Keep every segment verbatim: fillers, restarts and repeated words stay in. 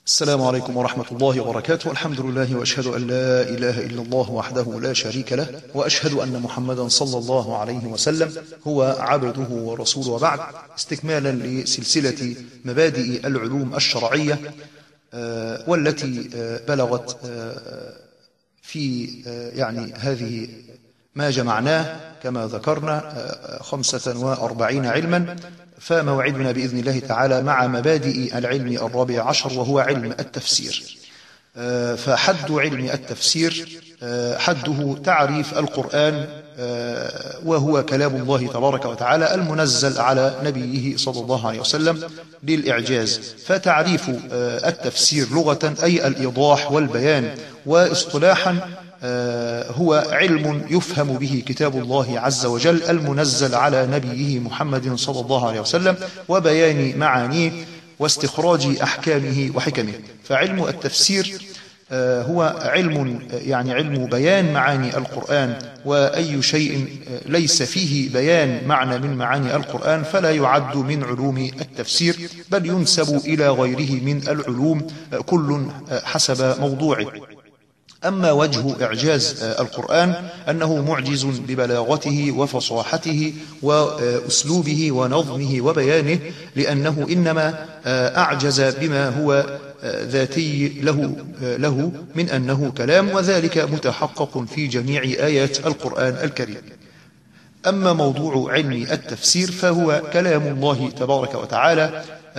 السلام عليكم ورحمة الله وبركاته. الحمد لله وأشهد أن لا إله إلا الله وحده لا شريك له، وأشهد أن محمدا صلى الله عليه وسلم هو عبده ورسوله، وبعد. استكمالا لسلسلة مبادئ العلوم الشرعية والتي بلغت في يعني هذه ما جمعناه كما ذكرنا خمسة وأربعين علما، فموعدنا بإذن الله تعالى مع مبادئ العلم الرابع عشر وهو علم التفسير. فحد علم التفسير حده تعريف القرآن، وهو كلام الله تبارك وتعالى المنزل على نبيه صلى الله عليه وسلم للإعجاز. فتعريف التفسير لغة أي الإيضاح والبيان، واصطلاحا هو علم يفهم به كتاب الله عز وجل المنزل على نبيه محمد صلى الله عليه وسلم، وبيان معانيه واستخراج أحكامه وحكمه. فعلم التفسير هو علم يعني علم بيان معاني القرآن، وأي شيء ليس فيه بيان معنى من معاني القرآن فلا يعد من علوم التفسير، بل ينسب إلى غيره من العلوم كل حسب موضوعه. أما وجه إعجاز القرآن أنه معجز ببلاغته وفصاحته وأسلوبه ونظمه وبيانه، لأنه إنما أعجز بما هو ذاتي له, له من أنه كلام، وذلك متحقق في جميع آيات القرآن الكريم. أما موضوع علم التفسير فهو كلام الله تبارك وتعالى،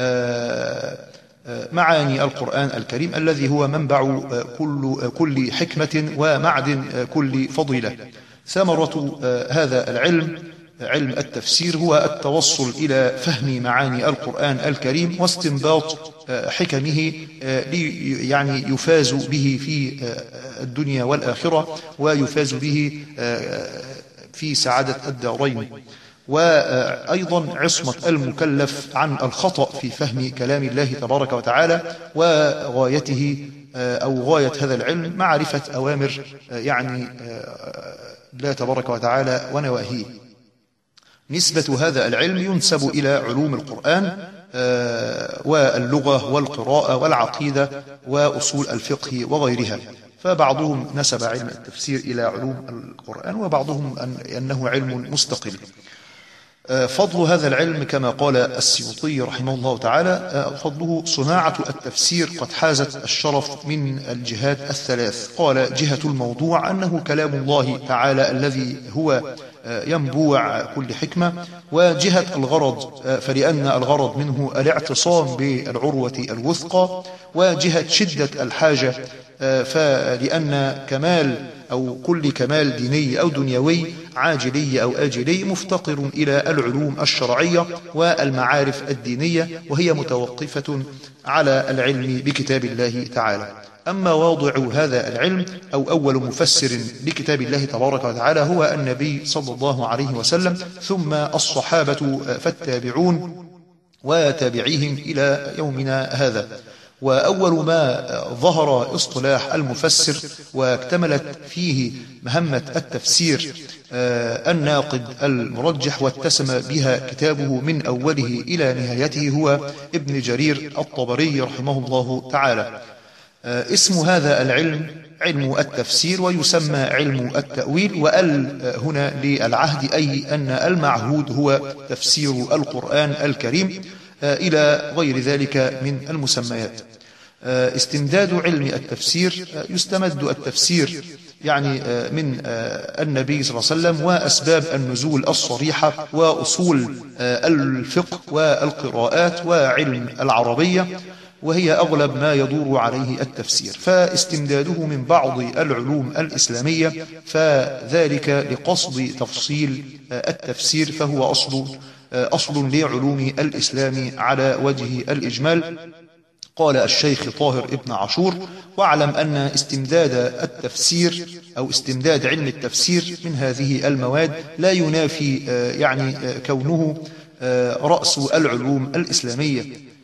معاني القرآن الكريم الذي هو منبع كل, كل حكمة ومعدن كل فضيلة. ثمرة هذا العلم علم التفسير هو التوصل إلى فهم معاني القرآن الكريم واستنباط حكمه، يعني يفاز به في الدنيا والآخرة، ويفاز به في سعادة الدارين، وأيضا عصمة المكلف عن الخطأ في فهم كلام الله تبارك وتعالى. وغايته أو غاية هذا العلم معرفة أوامر يعني الله تبارك وتعالى ونواهيه. نسبة هذا العلم ينسب إلى علوم القرآن واللغة والقراءة والعقيدة وأصول الفقه وغيرها. فبعضهم نسب علم التفسير إلى علوم القرآن، وبعضهم أنه علم مستقل. فضل هذا العلم كما قال السيوطي رحمه الله تعالى: فضله صناعة التفسير قد حازت الشرف من الجهات الثلاث. قال: جهة الموضوع أنه كلام الله تعالى الذي هو ينبوع كل حكمة، وجهة الغرض فلأن الغرض منه الاعتصام بالعروة الوثقى، وجهة شدة الحاجة فلأن كمال أو كل كمال ديني أو دنيوي عاجلي أو آجلي مفتقر إلى العلوم الشرعية والمعارف الدينية، وهي متوقفة على العلم بكتاب الله تعالى. أما واضع هذا العلم أو أول مفسر لكتاب الله تبارك وتعالى هو النبي صلى الله عليه وسلم، ثم الصحابة فالتابعون وتابعيهم إلى يومنا هذا. وأول ما ظهر اصطلاح المفسر واكتملت فيه مهمة التفسير الناقد المرجح واتسم بها كتابه من أوله إلى نهايته هو ابن جرير الطبري رحمه الله تعالى. اسم هذا العلم علم التفسير، ويسمى علم التأويل، وأل هنا للعهد، أي أن المعهود هو تفسير القرآن الكريم إلى غير ذلك من المسميات. استمداد علم التفسير يستمد التفسير يعني من النبي صلى الله عليه وسلم وأسباب النزول الصريحة وأصول الفقه والقراءات وعلم العربية، وهي أغلب ما يدور عليه التفسير. فاستمداده من بعض العلوم الإسلامية فذلك لقصد تفصيل التفسير، فهو أصل أصل لعلوم الإسلام على وجه الإجمال. قال الشيخ طاهر ابن عاشور: واعلم أن استمداد التفسير أو استمداد علم التفسير من هذه المواد لا ينافي يعني كونه رأس العلوم الإسلامية.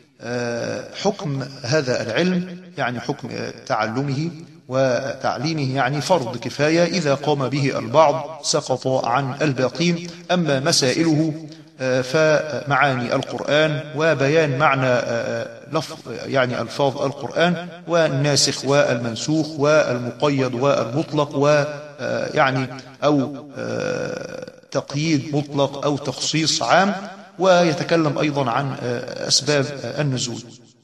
حكم هذا العلم يعني حكم تعلمه وتعليمه يعني فرض كفاية، إذا قام به البعض سقط عن الباقين. أما مسائله فمعاني القرآن وبيان معنى لفظ يعني ألفاظ القرآن، والناسخ والمنسوخ والمقيد والمطلق، ويعني أو تقييد مطلق أو تخصيص عام، ويتكلم أيضا عن أسباب النزول.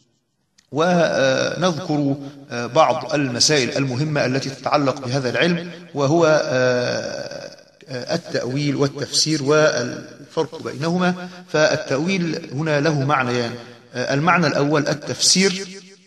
ونذكر بعض المسائل المهمة التي تتعلق بهذا العلم، وهو التأويل والتفسير والفرق بينهما. فالتأويل هنا له معنيان: المعنى الأول التفسير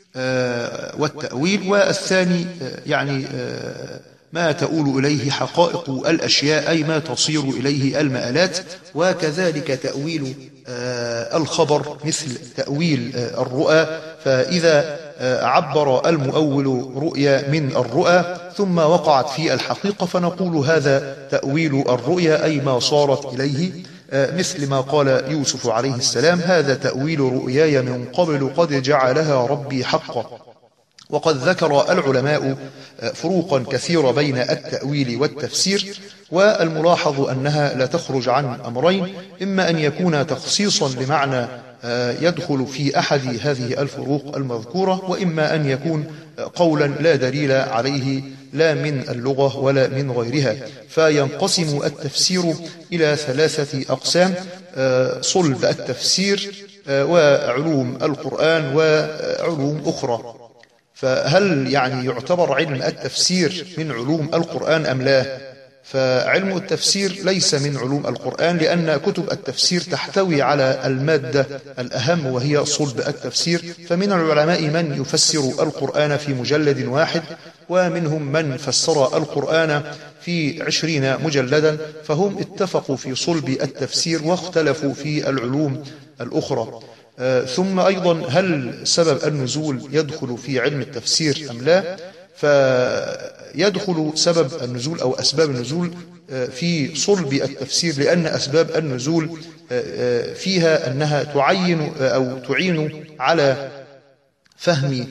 والتأويل، والثاني يعني ما تؤول إليه حقائق الأشياء، أي ما تصير إليه المآلات. وكذلك تأويل الخبر مثل تأويل الرؤى، فإذا عبر المؤول رؤيا من الرؤى ثم وقعت في الحقيقة فنقول هذا تأويل الرؤيا، أي ما صارت إليه، مثل ما قال يوسف عليه السلام: هذا تأويل رؤياي من قبل قد جعلها ربي حقا. وقد ذكر العلماء فروقا كثيرة بين التأويل والتفسير، والملاحظ أنها لا تخرج عن أمرين: إما أن يكون تخصيصا لمعنى يدخل في أحد هذه الفروق المذكورة، وإما أن يكون قولا لا دليل عليه لا من اللغة ولا من غيرها. فينقسم التفسير إلى ثلاثة أقسام: صلب التفسير، وعلوم القرآن، وعلوم أخرى. فهل يعني يعتبر علم التفسير من علوم القرآن أم لا؟ فعلم التفسير ليس من علوم القرآن، لأن كتب التفسير تحتوي على المادة الأهم وهي صلب التفسير. فمن العلماء من يفسر القرآن في مجلد واحد، ومنهم من فسر القرآن في عشرين مجلدا، فهم اتفقوا في صلب التفسير واختلفوا في العلوم الأخرى. ثم أيضا هل سبب النزول يدخل في علم التفسير أم لا؟ فيدخل سبب النزول أو أسباب النزول في صلب التفسير، لأن أسباب النزول فيها أنها تعين أو تعين على فهم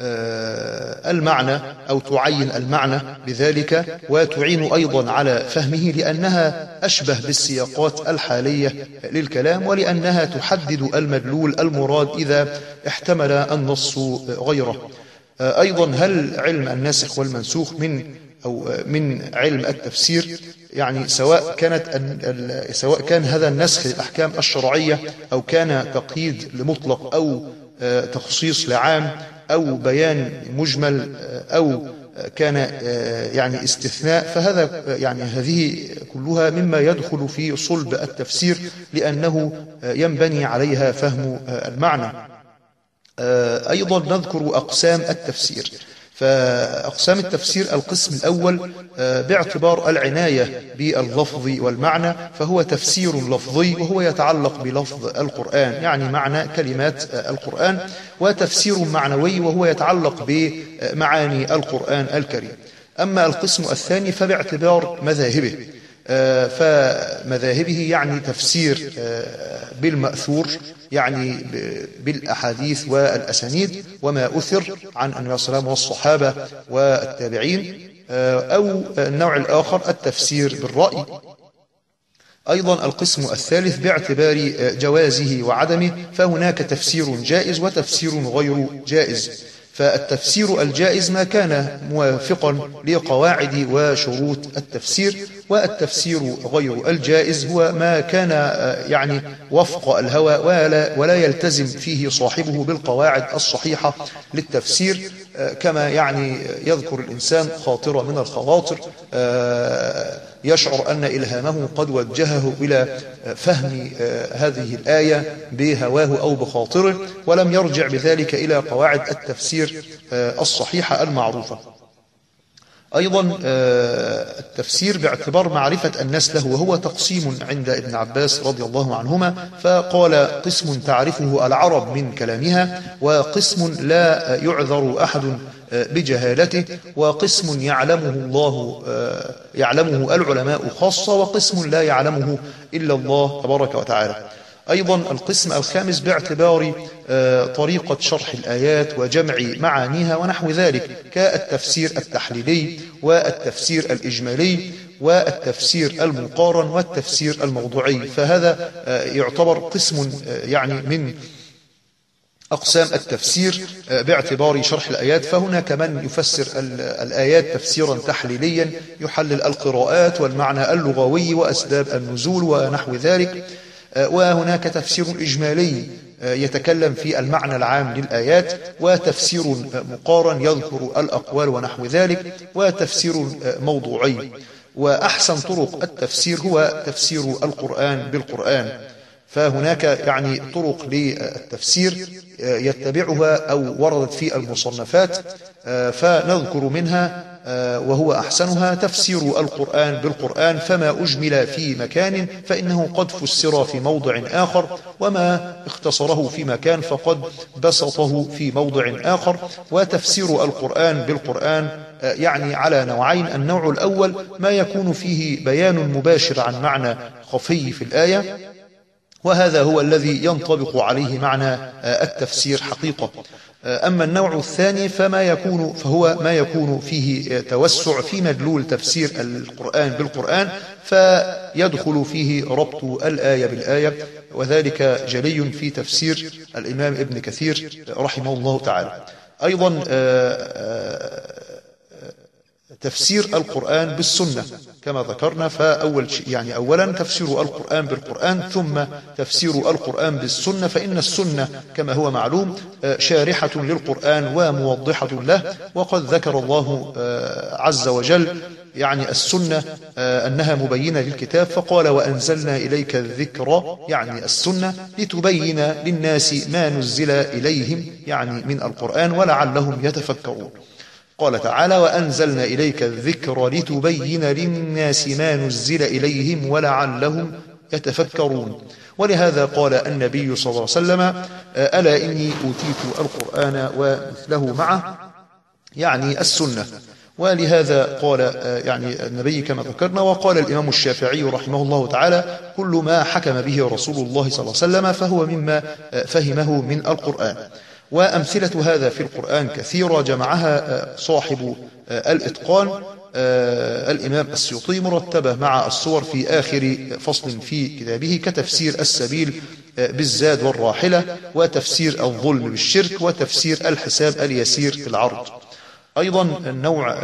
المعنى أو تعين المعنى بذلك، وتعين أيضا على فهمه، لأنها أشبه بالسياقات الحالية للكلام، ولأنها تحدد المدلول المراد إذا احتمل النص غيره. أيضا هل علم الناسخ والمنسوخ من أو من علم التفسير؟ يعني سواء كانت سواء كان هذا النسخ للأحكام الشرعية، أو كان تقييد لمطلق، أو تخصيص لعام، أو بيان مجمل، أو كان يعني استثناء، فهذا يعني هذه كلها مما يدخل في صلب التفسير، لأنه ينبني عليها فهم المعنى. أيضا نذكر أقسام التفسير. فأقسام التفسير: القسم الأول باعتبار العناية باللفظ والمعنى، فهو تفسير لفظي، وهو يتعلق بلفظ القرآن، يعني معنى كلمات القرآن، وتفسير معنوي، وهو يتعلق بمعاني القرآن الكريم. أما القسم الثاني فباعتبار مذاهبه، فمذاهبه يعني تفسير بالمأثور، يعني بالأحاديث والأسانيد وما أثر عن النبي صلى الله عليه وسلم والصحابة والتابعين، أو النوع الآخر التفسير بالرأي. أيضا القسم الثالث باعتبار جوازه وعدمه، فهناك تفسير جائز وتفسير غير جائز. فالتفسير الجائز ما كان موافقا لقواعد وشروط التفسير، والتفسير غير الجائز هو ما كان يعني وفق الهوى ولا, ولا يلتزم فيه صاحبه بالقواعد الصحيحة للتفسير، كما يعني يذكر الإنسان خاطرة من الخواطر يشعر أن إلهامه قد وجهه إلى فهم هذه الآية بهواه أو بخاطره، ولم يرجع بذلك إلى قواعد التفسير الصحيحة المعروفة. أيضا التفسير باعتبار معرفة الناس له، وهو تقسيم عند ابن عباس رضي الله عنهما، فقال: قسم تعرفه العرب من كلامها، وقسم لا يعذر أحد بجهالته، وقسم يعلمه الله يعلمه العلماء خاصة، وقسم لا يعلمه إلا الله تبارك وتعالى. أيضا القسم الخامس باعتبار طريقة شرح الآيات وجمع معانيها ونحو ذلك، كالتفسير التحليلي والتفسير الإجمالي والتفسير المقارن والتفسير الموضوعي. فهذا يعتبر قسم يعني من أقسام التفسير باعتبار شرح الآيات، فهناك من يفسر الآيات تفسيرا تحليليا يحلل القراءات والمعنى اللغوي وأسباب النزول ونحو ذلك، وهناك تفسير إجمالي يتكلم في المعنى العام للآيات، وتفسير مقارن يذكر الأقوال ونحو ذلك، وتفسير موضوعي. وأحسن طرق التفسير هو تفسير القرآن بالقرآن، فهناك يعني طرق للتفسير يتبعها أو وردت في المصنفات، فنذكر منها وهو أحسنها تفسير القرآن بالقرآن، فما أجمل في مكان فإنه قد فسر في موضع آخر، وما اختصره في مكان فقد بسطه في موضع آخر. وتفسير القرآن بالقرآن يعني على نوعين: النوع الأول ما يكون فيه بيان مباشر عن معنى خفي في الآية، وهذا هو الذي ينطبق عليه معنى التفسير حقيقة. أما النوع الثاني فما يكون فهو ما يكون فيه توسع في مدلول تفسير القرآن بالقرآن، فيدخل فيه ربط الآية بالآية، وذلك جلي في تفسير الإمام ابن كثير رحمه الله تعالى. أيضا تفسير القرآن بالسنة كما ذكرنا، فأول شيء يعني أولا تفسير القرآن بالقرآن، ثم تفسير القرآن بالسنة، فإن السنة كما هو معلوم شارحة للقرآن وموضحة له، وقد ذكر الله عز وجل يعني السنة أنها مبينة للكتاب، فقال: وأنزلنا إليك الذكر، يعني السنة، لتبين للناس ما نزل إليهم، يعني من القرآن، ولعلهم يتفكرون. قال تعالى: وأنزلنا إليك الذكر لتبين للناس ما نزل إليهم ولعلهم يتفكرون. ولهذا قال النبي صلى الله عليه وسلم: ألا إني أوتيت القرآن ومثله معه، يعني السنة. ولهذا قال يعني النبي كما ذكرنا. وقال الإمام الشافعي رحمه الله تعالى: كل ما حكم به رسول الله صلى الله عليه وسلم فهو مما فهمه من القرآن. وأمثلة هذا في القرآن كثيرة جمعها صاحب الإتقان الإمام السيوطي مرتبة مع الصور في آخر فصل في كتابه، كتفسير السبيل بالزاد والراحلة، وتفسير الظلم بالشرك، وتفسير الحساب اليسير في العرض. أيضا النوع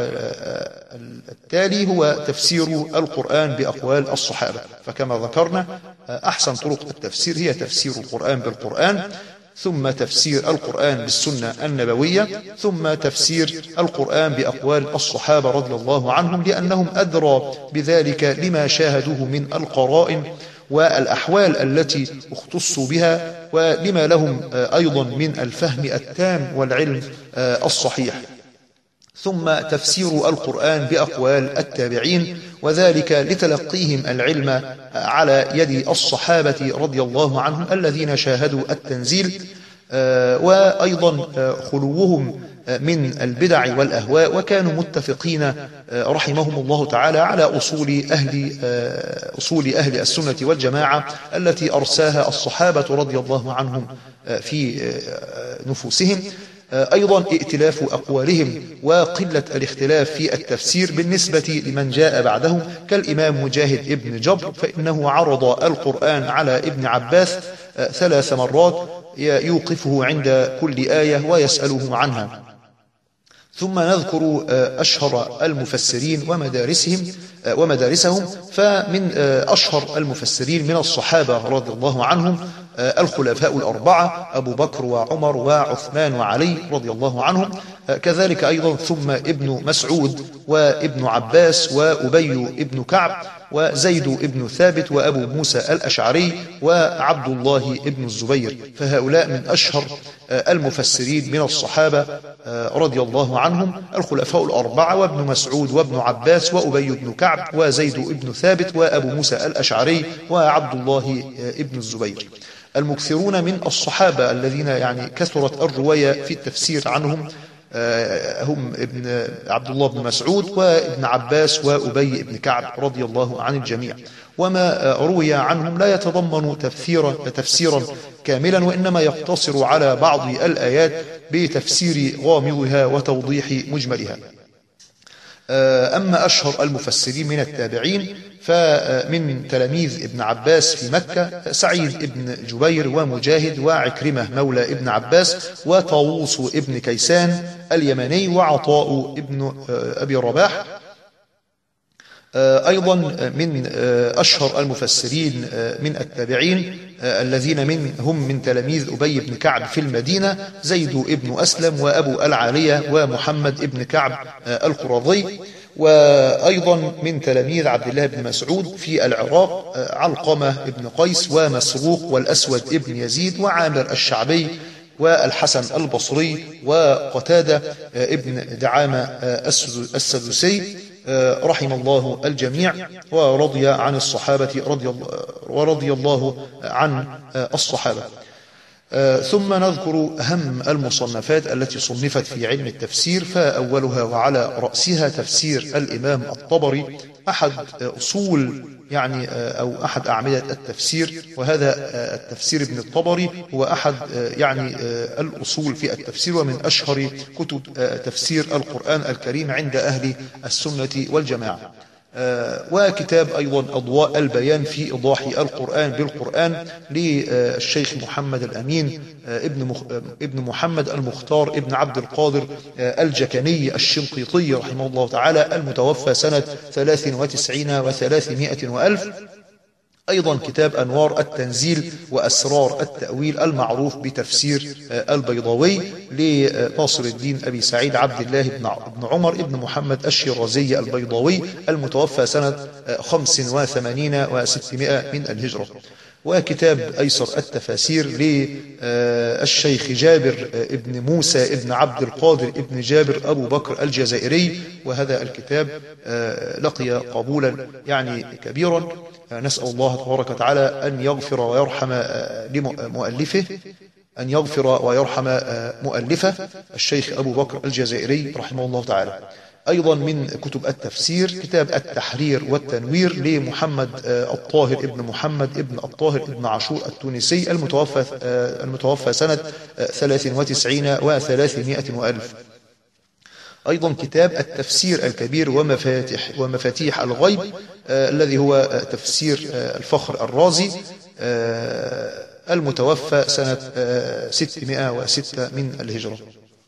التالي هو تفسير القرآن بأقوال الصحابة، فكما ذكرنا أحسن طرق التفسير هي تفسير القرآن بالقرآن، ثم تفسير القرآن بالسنة النبوية، ثم تفسير القرآن بأقوال الصحابة رضي الله عنهم، لأنهم أدرى بذلك لما شاهدوه من القرائن والأحوال التي اختصوا بها، ولما لهم أيضا من الفهم التام والعلم الصحيح. ثم تفسير القرآن بأقوال التابعين، وذلك لتلقيهم العلم على يد الصحابة رضي الله عنهم الذين شاهدوا التنزيل، وأيضا خلوهم من البدع والأهواء، وكانوا متفقين رحمهم الله تعالى على أصول أهل, أصول أهل السنة والجماعة التي أرساها الصحابة رضي الله عنهم في نفوسهم. أيضا ائتلاف أقوالهم وقلة الاختلاف في التفسير بالنسبة لمن جاء بعدهم، كالإمام مجاهد ابن جبر، فإنه عرض القرآن على ابن عباس ثلاث مرات يوقفه عند كل آية ويسأله عنها. ثم نذكر أشهر المفسرين ومدارسهم ومدارسهم فمن أشهر المفسرين من الصحابة رضي الله عنهم الخلفاء الأربعة أبو بكر وعمر وعثمان وعلي رضي الله عنهم، كذلك أيضا ثم ابن مسعود وابن عباس وأبي ابن كعب وزيد ابن ثابت وأبو موسى الأشعري وعبد الله ابن الزبير، فهؤلاء من أشهر المفسرين من الصحابة رضي الله عنهم الخلفاء الأربعة، وابن مسعود وابن عباس وأبي ابن كعب وزيد ابن ثابت وأبو موسى الأشعري وعبد الله ابن الزبير. المكثرون من الصحابة الذين يعني كثرت الرواية في التفسير عنهم هم ابن عبد الله بن مسعود وابن عباس وأبي ابن كعب رضي الله عن الجميع. وما روي عنهم لا يتضمن تفسيرا, تفسيرا كاملا، وإنما يقتصر على بعض الآيات بتفسير غامضها وتوضيح مجملها. أما أشهر المفسرين من التابعين فمن تلاميذ ابن عباس في مكة سعيد ابن جبير ومجاهد وعكرمة مولى ابن عباس وطاووس ابن كيسان اليماني وعطاء ابن أبي رباح. أيضا من أشهر المفسرين من التابعين الذين من هم من تلاميذ أبي بن كعب في المدينة زيد ابن أسلم وأبو العالية ومحمد ابن كعب القرظي. وأيضا من تلاميذ عبد الله بن مسعود في العراق علقمة ابن قيس ومسروق والأسود ابن يزيد وعامر الشعبي والحسن البصري وقتادة ابن دعامة السدوسي رحم الله الجميع ورضي عن الصحابة رضي الله ورضي الله عن الصحابة. ثم نذكر أهم المصنفات التي صنفت في علم التفسير، فأولها وعلى رأسها تفسير الإمام الطبري أحد أصول يعني أو أحد أعمدة التفسير، وهذا التفسير ابن الطبري هو أحد يعني الأصول في التفسير ومن أشهر كتب تفسير القرآن الكريم عند أهل السنة والجماعة. وكتاب أيضا أضواء البيان في إيضاح القرآن بالقرآن للشيخ محمد الأمين ابن محمد المختار ابن عبد القادر الجكني الشنقيطي رحمه الله تعالى المتوفى سنة ثلاث وتسعين وثلاثمائة وألف. أيضا كتاب أنوار التنزيل وأسرار التأويل المعروف بتفسير البيضاوي لناصر الدين أبي سعيد عبد الله بن عمر بن محمد الشيرازي البيضاوي المتوفى سنة خمس وثمانين وستمائة من الهجرة. وكتاب أيسر التفاسير للشيخ جابر ابن موسى ابن عبد القادر ابن جابر أبو بكر الجزائري، وهذا الكتاب لقي قبولا يعني كبيرا. نسأل الله تبارك وتعالى أن يغفر ويرحم لمؤلفه أن يغفر ويرحم مؤلفه الشيخ أبو بكر الجزائري رحمه الله تعالى. أيضا من كتب التفسير كتاب التحرير والتنوير لمحمد الطاهر ابن محمد ابن الطاهر ابن عاشور التونسي المتوفى المتوفى سنة ثلاث وتسعين وثلاثمائة وألف. أيضا كتاب التفسير الكبير ومفاتيح ومفاتيح الغيب آه الذي هو تفسير آه الفخر الرازي آه المتوفى سنة آه ستمائة وستة من الهجرة.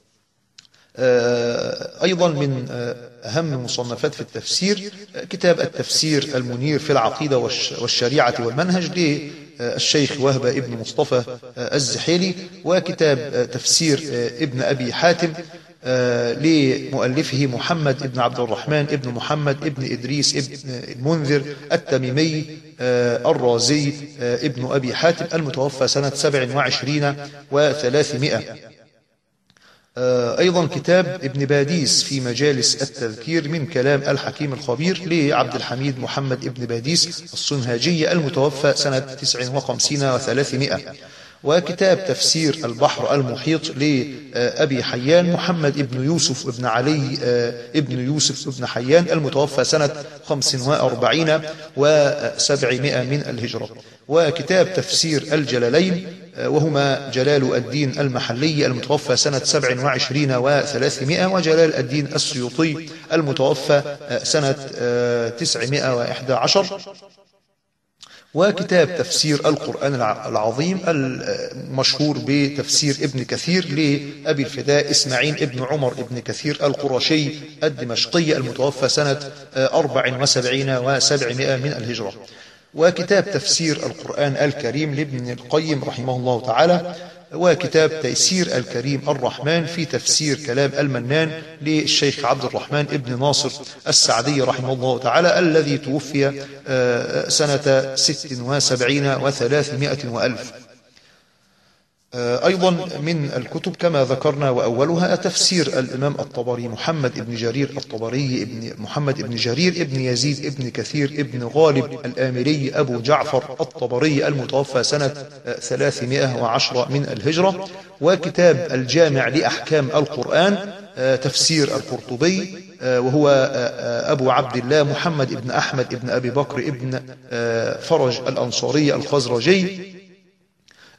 آه أيضا من آه أهم مصنفات في التفسير آه كتاب التفسير المنير في العقيدة والشريعة والمنهج للشيخ وهب ابن مصطفى آه الزحيلي. وكتاب آه تفسير آه ابن أبي حاتم آه لمؤلفه محمد ابن عبد الرحمن ابن محمد ابن إدريس ابن المنذر التميمي آه الرازي آه ابن أبي حاتم المتوفى سنة سبع وعشرين وثلاثمائة. آه أيضا كتاب ابن باديس في مجالس التذكير من كلام الحكيم الخبير لعبد الحميد محمد ابن باديس الصنهاجي المتوفى سنة تسع وخمسين وثلاثمائة. وكتاب تفسير البحر المحيط لأبي حيان محمد ابن يوسف ابن علي ابن يوسف ابن حيان المتوفى سنة خمس وأربعين وسبعمائة من الهجرة. وكتاب تفسير الجلالين وهما جلال الدين المحلي المتوفى سنة سبع وعشرين وثلاثمائة وجلال الدين السيوطي المتوفى سنة تسعمائة وإحدى عشر. وكتاب تفسير القرآن العظيم المشهور بتفسير ابن كثير لأبي الفداء إسماعيل ابن عمر ابن كثير القرشي الدمشقي المتوفى سنة أربع وسبعين وسبعمائة من الهجرة. وكتاب تفسير القرآن الكريم لابن القيم رحمه الله تعالى. وكتاب تيسير الكريم الرحمن في تفسير كلام المنان للشيخ عبد الرحمن ابن ناصر السعدي رحمه الله تعالى الذي توفي سنة ست وسبعين وثلاثمائة وألف. أيضا من الكتب كما ذكرنا وأولها تفسير الإمام الطبري محمد ابن جرير الطبري ابن محمد ابن جرير ابن يزيد ابن كثير ابن غالب الآمري أبو جعفر الطبري المتوفى سنة ثلاثمائة وعشرة من الهجرة. وكتاب الجامع لأحكام القرآن تفسير القرطبي وهو أبو عبد الله محمد ابن أحمد ابن أبي بكر ابن فرج الأنصاري الخزرجي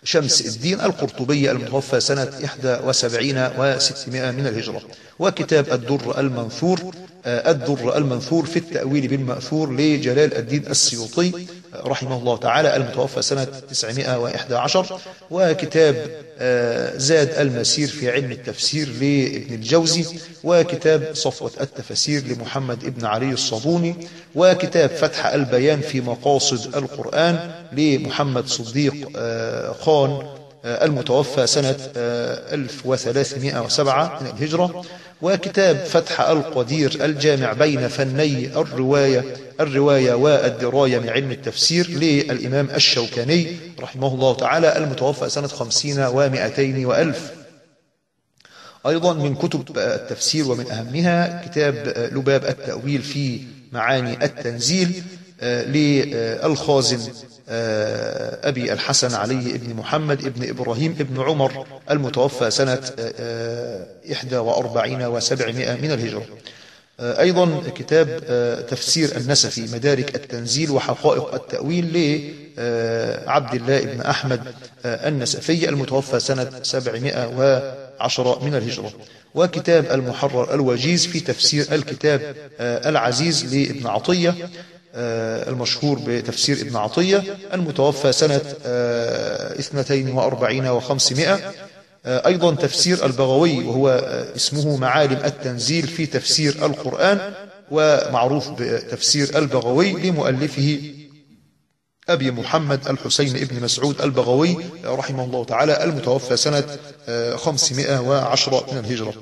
شمس الدين القرطبي المتوفى سنة إحدى وسبعين وستمائة من الهجرة. وكتاب الدر المنثور الدر المنثور في التأويل بالمأثور لجلال الدين السيوطي رحمه الله تعالى المتوفى سنة تسعمائة وإحدى عشر. وكتاب زاد المسير في علم التفسير لابن الجوزي. وكتاب صفوة التفاسير لمحمد ابن علي الصابوني. وكتاب فتح البيان في مقاصد القرآن لمحمد صديق خان المتوفى سنة ألف وثلاثمائة وسبعة من الهجرة. وكتاب فتح القدير الجامع بين فني الرواية الرواية والدراية من علم التفسير للإمام الشوكاني رحمه الله تعالى المتوفى سنة خمسين ومائتين وألف. أيضا من كتب التفسير ومن أهمها كتاب لباب التأويل في معاني التنزيل للخازن أبي الحسن علي بن محمد بن إبراهيم بن عمر المتوفى سنة إحدى وأربعين وسبعمائة من الهجرة. أيضا كتاب تفسير النسفي مدارك التنزيل وحقائق التأويل لعبد الله بن أحمد النسفي المتوفى سنة سبعمائة وعشرة من الهجرة. وكتاب المحرر الوجيز في تفسير الكتاب العزيز لابن عطية المشهور بتفسير ابن عطية المتوفى سنة اثنتين وأربعين وخمسمائة. أيضا تفسير البغوي وهو اسمه معالم التنزيل في تفسير القرآن ومعروف بتفسير البغوي لمؤلفه أبي محمد الحسين ابن مسعود البغوي رحمه الله تعالى المتوفى سنة خمسمائة وعشرة من الهجرة.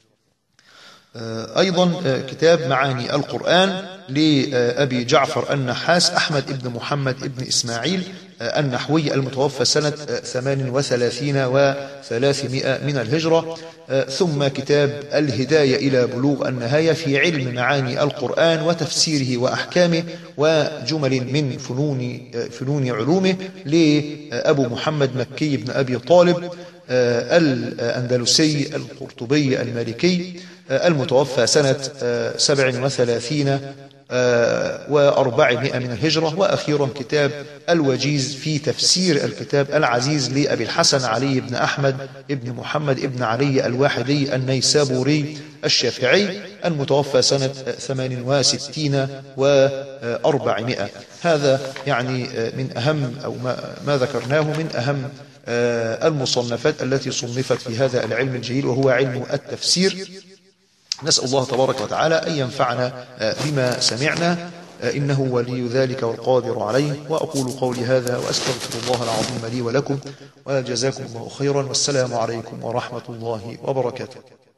أيضا كتاب معاني القرآن لأبي جعفر النحاس أحمد بن محمد بن إسماعيل النحوي المتوفى سنة ثمان وثلاثين وثلاثمائة من الهجرة. ثم كتاب الهداية إلى بلوغ النهاية في علم معاني القرآن وتفسيره وأحكامه وجمل من فنون فنون علومه لأبو محمد مكي بن أبي طالب الأندلسي القرطبي المالكي المتوفى سنة سبع وثلاثين وأربعمائة من الهجرة. وأخيرا كتاب الوجيز في تفسير الكتاب العزيز لأبي الحسن علي بن أحمد بن محمد بن علي الواحدي النيسابوري الشافعي المتوفى سنة ثمان وستين وأربعمائة. هذا يعني من أهم أو ما ذكرناه من أهم المصنفات التي صنفت في هذا العلم الجليل وهو علم التفسير. نسأل الله تبارك وتعالى أن ينفعنا بما سمعنا إنه ولي ذلك والقادر عليه. وأقول قولي هذا وأستغفر الله العظيم لي ولكم وجزاكم الله خيرا والسلام عليكم ورحمة الله وبركاته.